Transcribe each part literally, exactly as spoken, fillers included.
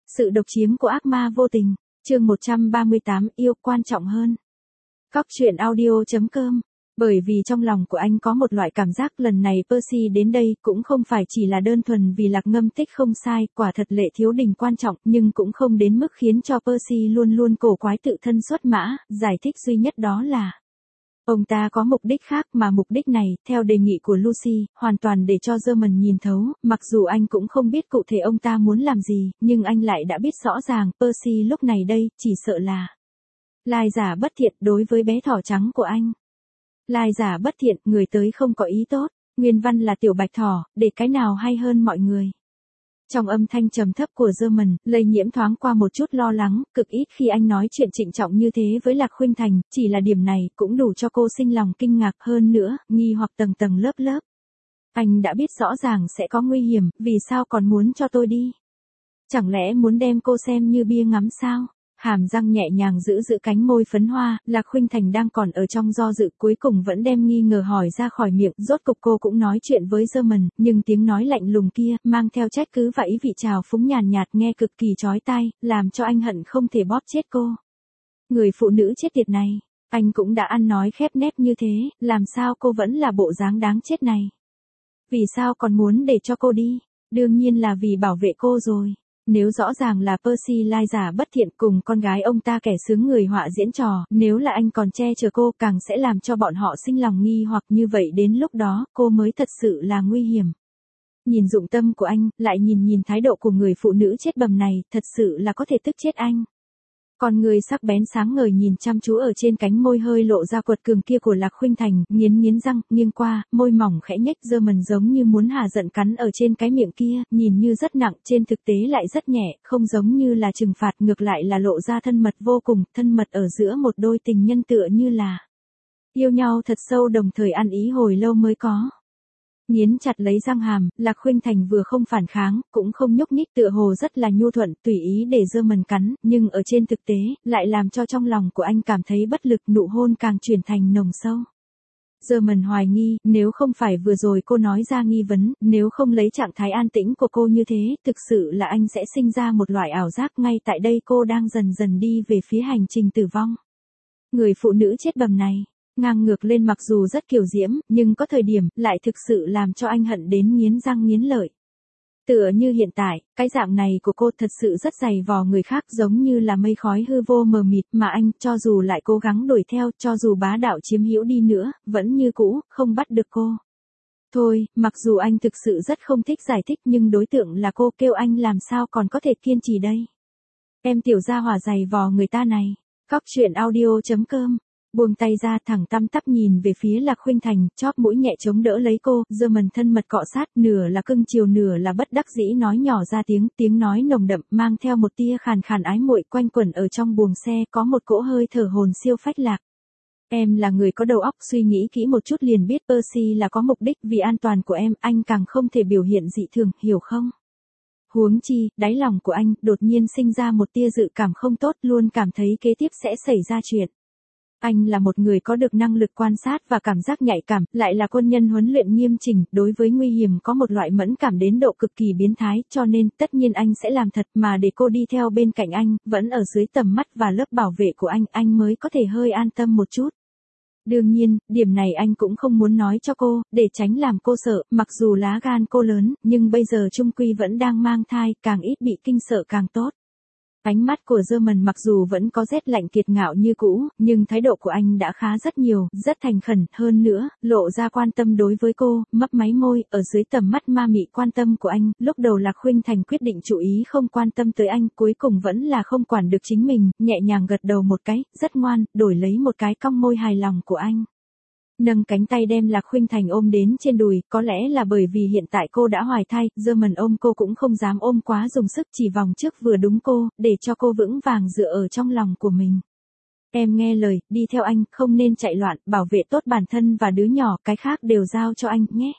Sự độc chiếm của ác ma vô tình, chương một trăm ba mươi tám, yêu quan trọng hơn. Cóc truyện audio chấm com. Bởi vì trong lòng của anh có một loại cảm giác lần này Percy đến đây cũng không phải chỉ là đơn thuần vì Lạc Ngâm tích không sai, quả thật Lệ Thiếu Đình quan trọng, nhưng cũng không đến mức khiến cho Percy luôn luôn cổ quái tự thân xuất mã, giải thích duy nhất đó là ông ta có mục đích khác, mà mục đích này, theo đề nghị của Lucy, hoàn toàn để cho German nhìn thấu, mặc dù anh cũng không biết cụ thể ông ta muốn làm gì, nhưng anh lại đã biết rõ ràng, Percy lúc này đây, chỉ sợ là lai giả bất thiện đối với bé thỏ trắng của anh. Lai giả bất thiện, người tới không có ý tốt, nguyên văn là tiểu bạch thỏ, để cái nào hay hơn mọi người. Trong âm thanh trầm thấp của German, lây nhiễm thoáng qua một chút lo lắng, cực ít khi anh nói chuyện trịnh trọng như thế với Lạc Khuynh Thành, chỉ là điểm này cũng đủ cho cô sinh lòng kinh ngạc hơn nữa, nghi hoặc tầng tầng lớp lớp. Anh đã biết rõ ràng sẽ có nguy hiểm, vì sao còn muốn cho tôi đi? Chẳng lẽ muốn đem cô xem như bia ngắm sao? Hàm răng nhẹ nhàng giữ giữ cánh môi phấn hoa, Lạc Khuynh Thành đang còn ở trong do dự, cuối cùng vẫn đem nghi ngờ hỏi ra khỏi miệng, rốt cục cô cũng nói chuyện với German, nhưng tiếng nói lạnh lùng kia, mang theo trách cứ và ý vị trào phúng nhàn nhạt, nghe cực kỳ chói tai, làm cho anh hận không thể bóp chết cô. Người phụ nữ chết tiệt này, anh cũng đã ăn nói khép nép như thế, làm sao cô vẫn là bộ dáng đáng chết này? Vì sao còn muốn để cho cô đi? Đương nhiên là vì bảo vệ cô rồi. Nếu rõ ràng là Percy lai giả bất thiện cùng con gái ông ta kẻ sướng người họa diễn trò, nếu là anh còn che chở cô càng sẽ làm cho bọn họ sinh lòng nghi hoặc như vậy, đến lúc đó cô mới thật sự là nguy hiểm. Nhìn dụng tâm của anh, lại nhìn nhìn thái độ của người phụ nữ chết bầm này, thật sự là có thể tức chết anh. Con người sắc bén sáng ngời nhìn chăm chú ở trên cánh môi hơi lộ ra quật cường kia của Lạc Khuynh Thành, nghiến nghiến răng, nghiêng qua, môi mỏng khẽ nhếch, German giống như muốn hà giận cắn ở trên cái miệng kia, nhìn như rất nặng, trên thực tế lại rất nhẹ, không giống như là trừng phạt, ngược lại là lộ ra thân mật vô cùng, thân mật ở giữa một đôi tình nhân tựa như là yêu nhau thật sâu, đồng thời ăn ý hồi lâu mới có. Nghiến chặt lấy răng hàm, Lạc Khuynh Thành vừa không phản kháng, cũng không nhúc nhích, tựa hồ rất là nhu thuận, tùy ý để German cắn, nhưng ở trên thực tế, lại làm cho trong lòng của anh cảm thấy bất lực, nụ hôn càng chuyển thành nồng sâu. German hoài nghi, nếu không phải vừa rồi cô nói ra nghi vấn, nếu không lấy trạng thái an tĩnh của cô như thế, thực sự là anh sẽ sinh ra một loại ảo giác, ngay tại đây cô đang dần dần đi về phía hành trình tử vong. Người phụ nữ chết bầm này, ngang ngược lên mặc dù rất kiều diễm, nhưng có thời điểm, lại thực sự làm cho anh hận đến nghiến răng nghiến lợi. Tựa như hiện tại, cái dạng này của cô thật sự rất dày vò người khác, giống như là mây khói hư vô mờ mịt, mà anh, cho dù lại cố gắng đuổi theo, cho dù bá đạo chiếm hữu đi nữa, vẫn như cũ, không bắt được cô. Thôi, mặc dù anh thực sự rất không thích giải thích, nhưng đối tượng là cô, kêu anh làm sao còn có thể kiên trì đây. Em tiểu gia hỏa dày vò người ta này. Cóc truyện audio chấm com. Buông tay ra, thẳng tăm tắp nhìn về phía Lạc Khuynh Thành, chóp mũi nhẹ chống đỡ lấy cô, German thân mật cọ sát, nửa là cưng chiều nửa là bất đắc dĩ nói nhỏ ra tiếng, tiếng nói nồng đậm, mang theo một tia khàn khàn ái muội, quanh quẩn ở trong buồng xe, có một cỗ hơi thở hồn siêu phách lạc. Em là người có đầu óc, suy nghĩ kỹ một chút liền biết Percy là có mục đích, vì an toàn của em, anh càng không thể biểu hiện dị thường, hiểu không? Huống chi, đáy lòng của anh, đột nhiên sinh ra một tia dự cảm không tốt, luôn cảm thấy kế tiếp sẽ xảy ra chuyện. Anh là một người có được năng lực quan sát và cảm giác nhạy cảm, lại là quân nhân huấn luyện nghiêm chỉnh, đối với nguy hiểm có một loại mẫn cảm đến độ cực kỳ biến thái, cho nên, tất nhiên anh sẽ làm thật, mà để cô đi theo bên cạnh anh, vẫn ở dưới tầm mắt và lớp bảo vệ của anh, anh mới có thể hơi an tâm một chút. Đương nhiên, điểm này anh cũng không muốn nói cho cô, để tránh làm cô sợ, mặc dù lá gan cô lớn, nhưng bây giờ chung quy vẫn đang mang thai, càng ít bị kinh sợ càng tốt. Ánh mắt của German mặc dù vẫn có rét lạnh kiệt ngạo như cũ, nhưng thái độ của anh đã khá rất nhiều, rất thành khẩn, hơn nữa, lộ ra quan tâm đối với cô, mấp máy môi, ở dưới tầm mắt ma mị quan tâm của anh, lúc đầu Lạc Khuynh Thành quyết định chú ý không quan tâm tới anh, cuối cùng vẫn là không quản được chính mình, nhẹ nhàng gật đầu một cái, rất ngoan, đổi lấy một cái cong môi hài lòng của anh. Nâng cánh tay đem Lạc Khuynh Thành ôm đến trên đùi, có lẽ là bởi vì hiện tại cô đã hoài thai, German ôm cô cũng không dám ôm quá dùng sức, chỉ vòng trước vừa đúng cô, để cho cô vững vàng dựa ở trong lòng của mình. Em nghe lời, đi theo anh, không nên chạy loạn, bảo vệ tốt bản thân và đứa nhỏ, cái khác đều giao cho anh, nhé.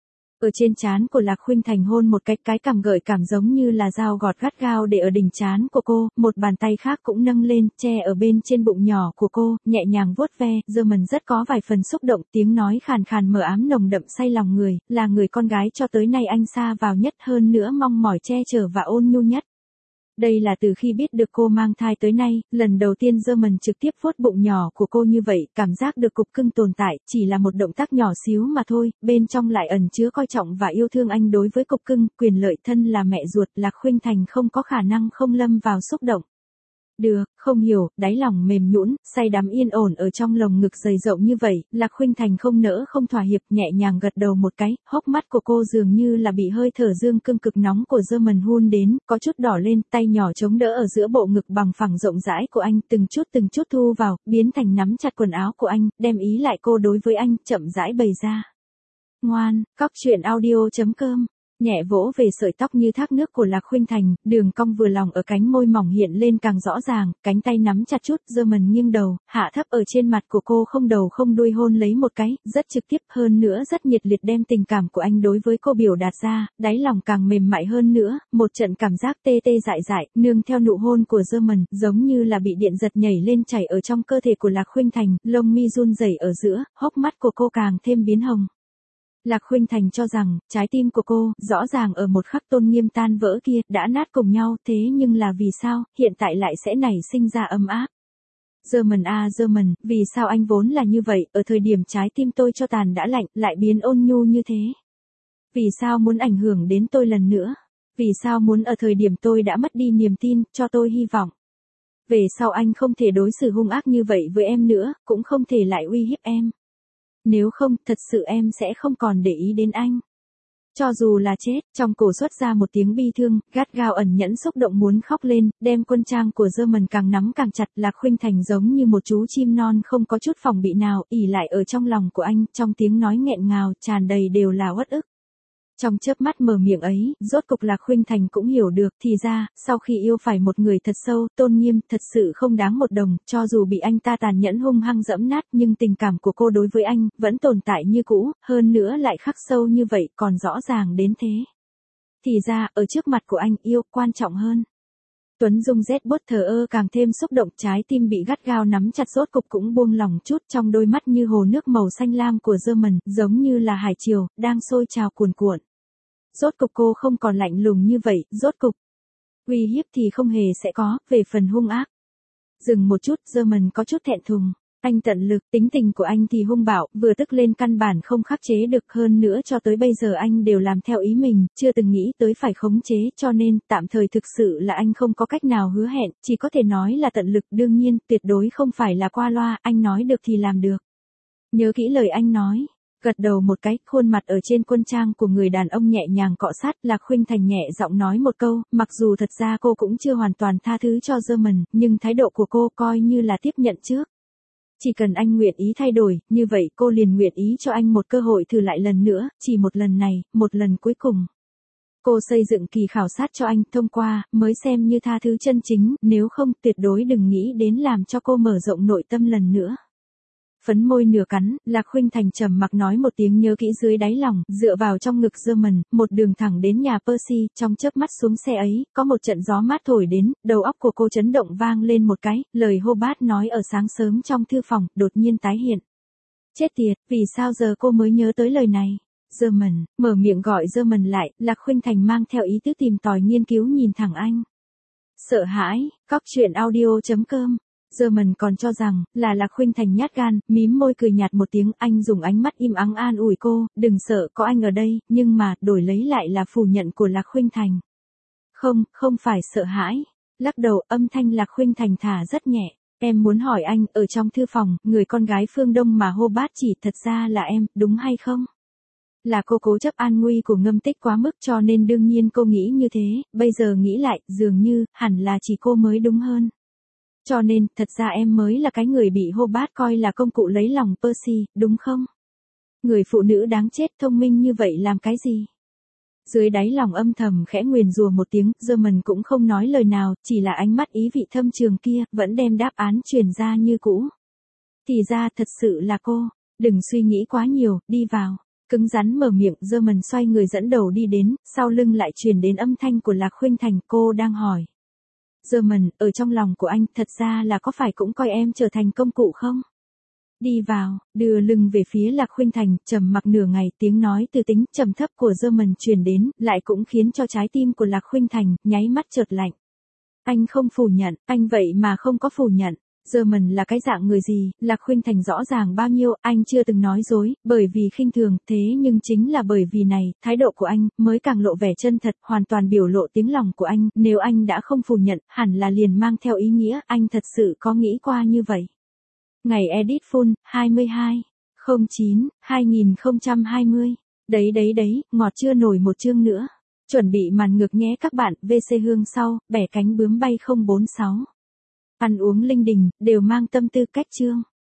Ở trên trán của Lạc Khuynh Thành hôn một cái, cái cằm gợi cảm giống như là dao gọt gắt gao để ở đỉnh trán của cô, một bàn tay khác cũng nâng lên, che ở bên trên bụng nhỏ của cô, nhẹ nhàng vuốt ve, German rất có vài phần xúc động, tiếng nói khàn khàn mờ ám nồng đậm say lòng người, là người con gái cho tới nay anh xa vào nhất, hơn nữa mong mỏi che chở và ôn nhu nhất. Đây là từ khi biết được cô mang thai tới nay, lần đầu tiên German trực tiếp vuốt bụng nhỏ của cô như vậy, cảm giác được cục cưng tồn tại, chỉ là một động tác nhỏ xíu mà thôi, bên trong lại ẩn chứa coi trọng và yêu thương anh đối với cục cưng, quyền lợi thân là mẹ ruột, Lạc Khuynh Thành không có khả năng không lâm vào xúc động. Được, không hiểu, đáy lòng mềm nhũn, say đắm yên ổn ở trong lồng ngực dày rộng như vậy, Lạc Khuynh Thành không nỡ không thỏa hiệp, nhẹ nhàng gật đầu một cái, hốc mắt của cô dường như là bị hơi thở dương cương cực nóng của German hun đến, có chút đỏ lên, tay nhỏ chống đỡ ở giữa bộ ngực bằng phẳng rộng rãi của anh, từng chút từng chút thu vào, biến thành nắm chặt quần áo của anh, đem ý lại cô đối với anh, chậm rãi bày ra. Ngoan, cóc truyện audio chấm com nhẹ vỗ về sợi tóc như thác nước của Lạc Khuynh Thành, đường cong vừa lòng ở cánh môi mỏng hiện lên càng rõ ràng, cánh tay nắm chặt chút, German nghiêng đầu, hạ thấp ở trên mặt của cô không đầu không đuôi hôn lấy một cái, rất trực tiếp hơn nữa rất nhiệt liệt đem tình cảm của anh đối với cô biểu đạt ra, đáy lòng càng mềm mại hơn nữa, một trận cảm giác tê tê dại dại, nương theo nụ hôn của German, giống như là bị điện giật nhảy lên chảy ở trong cơ thể của Lạc Khuynh Thành, lông mi run rẩy ở giữa, hốc mắt của cô càng thêm biến hồng. Lạc Khuynh Thành cho rằng, trái tim của cô, rõ ràng ở một khắc tôn nghiêm tan vỡ kia, đã nát cùng nhau, thế nhưng là vì sao, hiện tại lại sẽ nảy sinh ra ấm áp. German à German, vì sao anh vốn là như vậy, ở thời điểm trái tim tôi cho tàn đã lạnh, lại biến ôn nhu như thế? Vì sao muốn ảnh hưởng đến tôi lần nữa? Vì sao muốn ở thời điểm tôi đã mất đi niềm tin, cho tôi hy vọng? Về sau anh không thể đối xử hung ác như vậy với em nữa, cũng không thể lại uy hiếp em. Nếu không, thật sự em sẽ không còn để ý đến anh. Cho dù là chết, trong cổ xuất ra một tiếng bi thương, gắt gao ẩn nhẫn xúc động muốn khóc lên, đem quân trang của German càng nắm càng chặt, Lạc Khuynh Thành giống như một chú chim non không có chút phòng bị nào, ỉ lại ở trong lòng của anh, trong tiếng nói nghẹn ngào, tràn đầy đều là uất ức. Trong chớp mắt mở miệng ấy, rốt cục Lạc Khuynh Thành cũng hiểu được, thì ra, sau khi yêu phải một người thật sâu, tôn nghiêm, thật sự không đáng một đồng, cho dù bị anh ta tàn nhẫn hung hăng dẫm nát, nhưng tình cảm của cô đối với anh, vẫn tồn tại như cũ, hơn nữa lại khắc sâu như vậy, còn rõ ràng đến thế. Thì ra, ở trước mặt của anh, yêu, quan trọng hơn. Tuấn Dung rét bốt thờ ơ càng thêm xúc động, trái tim bị gắt gao nắm chặt rốt cục cũng buông lỏng chút, trong đôi mắt như hồ nước màu xanh lam của German, giống như là hải triều, đang sôi trào cuồn cuộn. Rốt cục cô không còn lạnh lùng như vậy, rốt cục. Uy hiếp thì không hề sẽ có, về phần hung ác. Dừng một chút, German có chút thẹn thùng. Anh tận lực, tính tình của anh thì hung bạo, vừa tức lên căn bản không khắc chế được, hơn nữa cho tới bây giờ anh đều làm theo ý mình, chưa từng nghĩ tới phải khống chế, cho nên, tạm thời thực sự là anh không có cách nào hứa hẹn, chỉ có thể nói là tận lực, đương nhiên, tuyệt đối không phải là qua loa, anh nói được thì làm được. Nhớ kỹ lời anh nói. Gật đầu một cái, khuôn mặt ở trên quân trang của người đàn ông nhẹ nhàng cọ sát, Lạc Khuynh Thành nhẹ giọng nói một câu, mặc dù thật ra cô cũng chưa hoàn toàn tha thứ cho German, nhưng thái độ của cô coi như là tiếp nhận trước. Chỉ cần anh nguyện ý thay đổi, như vậy cô liền nguyện ý cho anh một cơ hội thử lại lần nữa, chỉ một lần này, một lần cuối cùng. Cô xây dựng kỳ khảo sát cho anh, thông qua, mới xem như tha thứ chân chính, nếu không, tuyệt đối đừng nghĩ đến làm cho cô mở rộng nội tâm lần nữa. Phấn môi nửa cắn, Lạc Khuynh Thành trầm mặc nói một tiếng nhớ kỹ dưới đáy lòng, dựa vào trong ngực German, một đường thẳng đến nhà Percy, trong chớp mắt xuống xe ấy, có một trận gió mát thổi đến, đầu óc của cô chấn động vang lên một cái, lời Hobart nói ở sáng sớm trong thư phòng, đột nhiên tái hiện. Chết tiệt, vì sao giờ cô mới nhớ tới lời này? German, mở miệng gọi German lại, Lạc Khuynh Thành mang theo ý tứ tìm tòi nghiên cứu nhìn thẳng anh. Sợ hãi, cóc truyện audio chấm com German còn cho rằng, là Lạc Khuynh Thành nhát gan, mím môi cười nhạt một tiếng, anh dùng ánh mắt im ắng an ủi cô, đừng sợ, có anh ở đây, nhưng mà, đổi lấy lại là phủ nhận của Lạc Khuynh Thành. Không, không phải sợ hãi. Lắc đầu, âm thanh Lạc Khuynh Thành thả rất nhẹ. Em muốn hỏi anh, ở trong thư phòng, người con gái phương Đông mà Hobart chỉ thật ra là em, đúng hay không? Là cô cố chấp an nguy của Ngâm Tích quá mức cho nên đương nhiên cô nghĩ như thế, bây giờ nghĩ lại, dường như, hẳn là chỉ cô mới đúng hơn. Cho nên, thật ra em mới là cái người bị Hobart coi là công cụ lấy lòng Percy, đúng không? Người phụ nữ đáng chết thông minh như vậy làm cái gì? Dưới đáy lòng âm thầm khẽ nguyền rủa một tiếng, German cũng không nói lời nào, chỉ là ánh mắt ý vị thâm trường kia, vẫn đem đáp án truyền ra như cũ. Thì ra thật sự là cô, đừng suy nghĩ quá nhiều, đi vào. Cứng rắn mở miệng, German xoay người dẫn đầu đi đến, sau lưng lại truyền đến âm thanh của Lạc Khuynh Thành, cô đang hỏi. German, ở trong lòng của anh, thật ra là có phải cũng coi em trở thành công cụ không? Đi vào, đưa lưng về phía Lạc Khuynh Thành, trầm mặc nửa ngày, tiếng nói từ tính trầm thấp của German truyền đến, lại cũng khiến cho trái tim của Lạc Khuynh Thành nháy mắt chợt lạnh. Anh không phủ nhận, anh vậy mà không có phủ nhận. German là cái dạng người gì, Lạc Khuynh Thành rõ ràng bao nhiêu, anh chưa từng nói dối, bởi vì khinh thường, thế nhưng chính là bởi vì này, thái độ của anh, mới càng lộ vẻ chân thật, hoàn toàn biểu lộ tiếng lòng của anh, nếu anh đã không phủ nhận, hẳn là liền mang theo ý nghĩa, anh thật sự có nghĩ qua như vậy. Ngày edit full, hai mươi hai, không chín, hai nghìn không trăm hai mươi. Đấy đấy đấy, ngọt chưa nổi một chương nữa. Chuẩn bị màn ngược nhé các bạn, vê xê hương sau, bẻ cánh bướm bay không bốn sáu. Ăn uống linh đình, đều mang tâm tư cách chương.